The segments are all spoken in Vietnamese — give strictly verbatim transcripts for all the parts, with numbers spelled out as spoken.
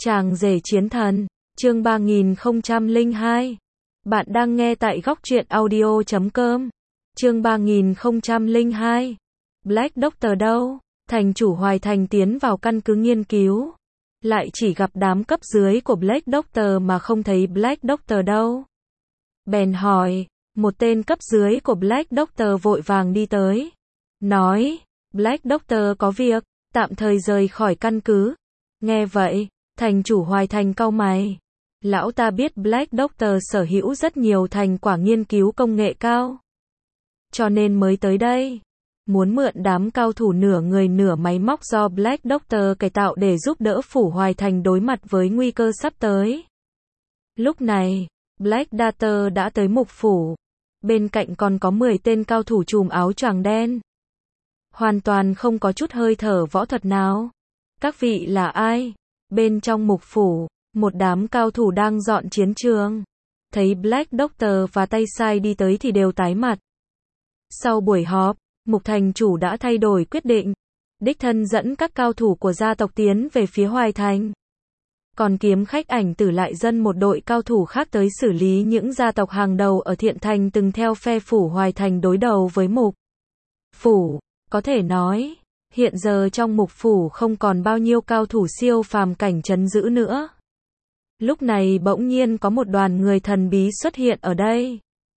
Chàng rể chiến thần, chương ba nghìn không trăm lẻ hai. Bạn đang nghe tại góc truyện audio chấm com. Chương ba nghìn không trăm lẻ hai. Black Doctor đâu? Thành chủ Hoài Thành tiến vào căn cứ nghiên cứu. Lại chỉ gặp đám cấp dưới của Black Doctor mà không thấy Black Doctor đâu. Bèn hỏi, một tên cấp dưới của Black Doctor vội vàng đi tới. Nói, Black Doctor có việc, tạm thời rời khỏi căn cứ. Nghe vậy, thành chủ Hoài Thành cau mày. Lão ta biết Black Doctor sở hữu rất nhiều thành quả nghiên cứu công nghệ cao. Cho nên mới tới đây. Muốn mượn đám cao thủ nửa người nửa máy móc do Black Doctor cải tạo để giúp đỡ phủ Hoài Thành đối mặt với nguy cơ sắp tới. Lúc này, Black Doctor đã tới mục phủ. Bên cạnh còn có mười tên cao thủ trùm áo choàng đen. Hoàn toàn không có chút hơi thở võ thuật nào. Các vị là ai? Bên trong mục phủ, một đám cao thủ đang dọn chiến trường. Thấy Black Doctor và Tay Sai đi tới thì đều tái mặt. Sau buổi họp, Mục thành chủ đã thay đổi quyết định. Đích thân dẫn các cao thủ của gia tộc tiến về phía Hoài Thành. Còn kiếm khách ảnh tử lại dân một đội cao thủ khác tới xử lý những gia tộc hàng đầu ở Thiện Thành từng theo phe phủ Hoài Thành đối đầu với Mục phủ. Có thể nói, hiện giờ trong mục phủ không còn bao nhiêu cao thủ siêu phàm cảnh trấn giữ nữa. Lúc này bỗng nhiên có một đoàn người thần bí xuất hiện ở đây.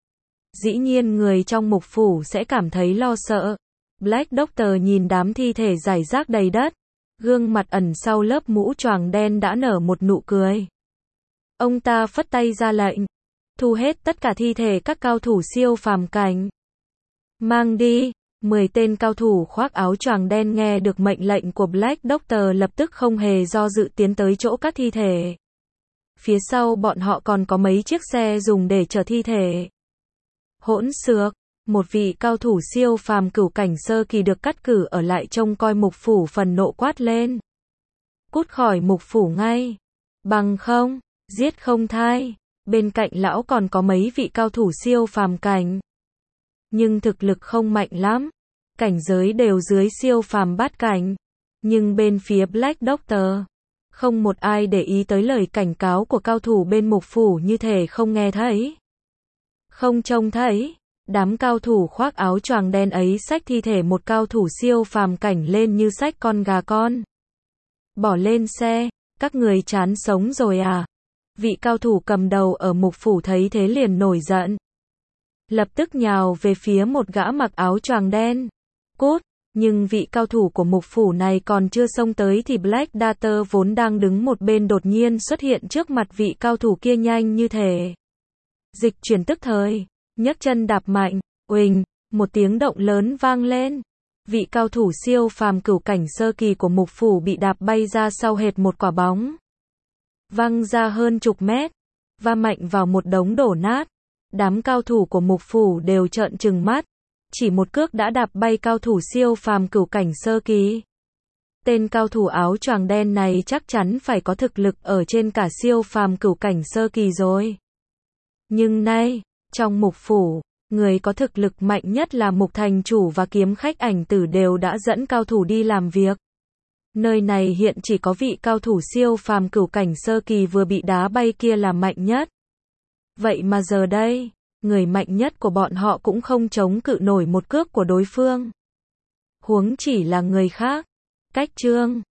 Dĩ nhiên người trong mục phủ sẽ cảm thấy lo sợ. Black Doctor nhìn đám thi thể rải rác đầy đất. Gương mặt ẩn sau lớp mũ choàng đen đã nở một nụ cười. Ông ta phất tay ra lệnh. Thu hết tất cả thi thể các cao thủ siêu phàm cảnh. Mang đi. Mười tên cao thủ khoác áo choàng đen nghe được mệnh lệnh của Black Doctor lập tức không hề do dự tiến tới chỗ các thi thể. Phía sau bọn họ còn có mấy chiếc xe dùng để chở thi thể. Hỗn xược, một vị cao thủ siêu phàm cửu cảnh sơ kỳ được cắt cử ở lại trông coi mục phủ phần nộ quát lên. Cút khỏi mục phủ ngay. Bằng không, giết không thai. Bên cạnh lão còn có mấy vị cao thủ siêu phàm cảnh. Nhưng thực lực không mạnh lắm. Cảnh giới đều dưới siêu phàm bát cảnh. Nhưng bên phía Black Doctor, không một ai để ý tới lời cảnh cáo của cao thủ bên mục phủ như thể không nghe thấy. Không trông thấy, đám cao thủ khoác áo choàng đen ấy xách thi thể một cao thủ siêu phàm cảnh lên như xách con gà con. Bỏ lên xe, các người chán sống rồi à? Vị cao thủ cầm đầu ở mục phủ thấy thế liền nổi giận. Lập tức nhào về phía một gã mặc áo choàng đen. Cút, nhưng vị cao thủ của mục phủ này còn chưa xông tới thì Black Doctor vốn đang đứng một bên đột nhiên xuất hiện trước mặt vị cao thủ kia nhanh như thể. Dịch chuyển tức thời, nhấc chân đạp mạnh, uỳnh, một tiếng động lớn vang lên. Vị cao thủ siêu phàm cửu cảnh sơ kỳ của mục phủ bị đạp bay ra sau hệt một quả bóng. Văng ra hơn chục mét, va mạnh vào một đống đổ nát. Đám cao thủ của mục phủ đều trợn trừng mắt. Chỉ một cước đã đạp bay cao thủ siêu phàm cửu cảnh sơ kỳ. Tên cao thủ áo choàng đen này chắc chắn phải có thực lực ở trên cả siêu phàm cửu cảnh sơ kỳ rồi. Nhưng nay, trong mục phủ, người có thực lực mạnh nhất là Mục thành chủ và kiếm khách ảnh tử đều đã dẫn cao thủ đi làm việc. Nơi này hiện chỉ có vị cao thủ siêu phàm cửu cảnh sơ kỳ vừa bị đá bay kia là mạnh nhất. Vậy mà giờ đây, người mạnh nhất của bọn họ cũng không chống cự nổi một cước của đối phương. Huống chỉ là người khác. Cách chương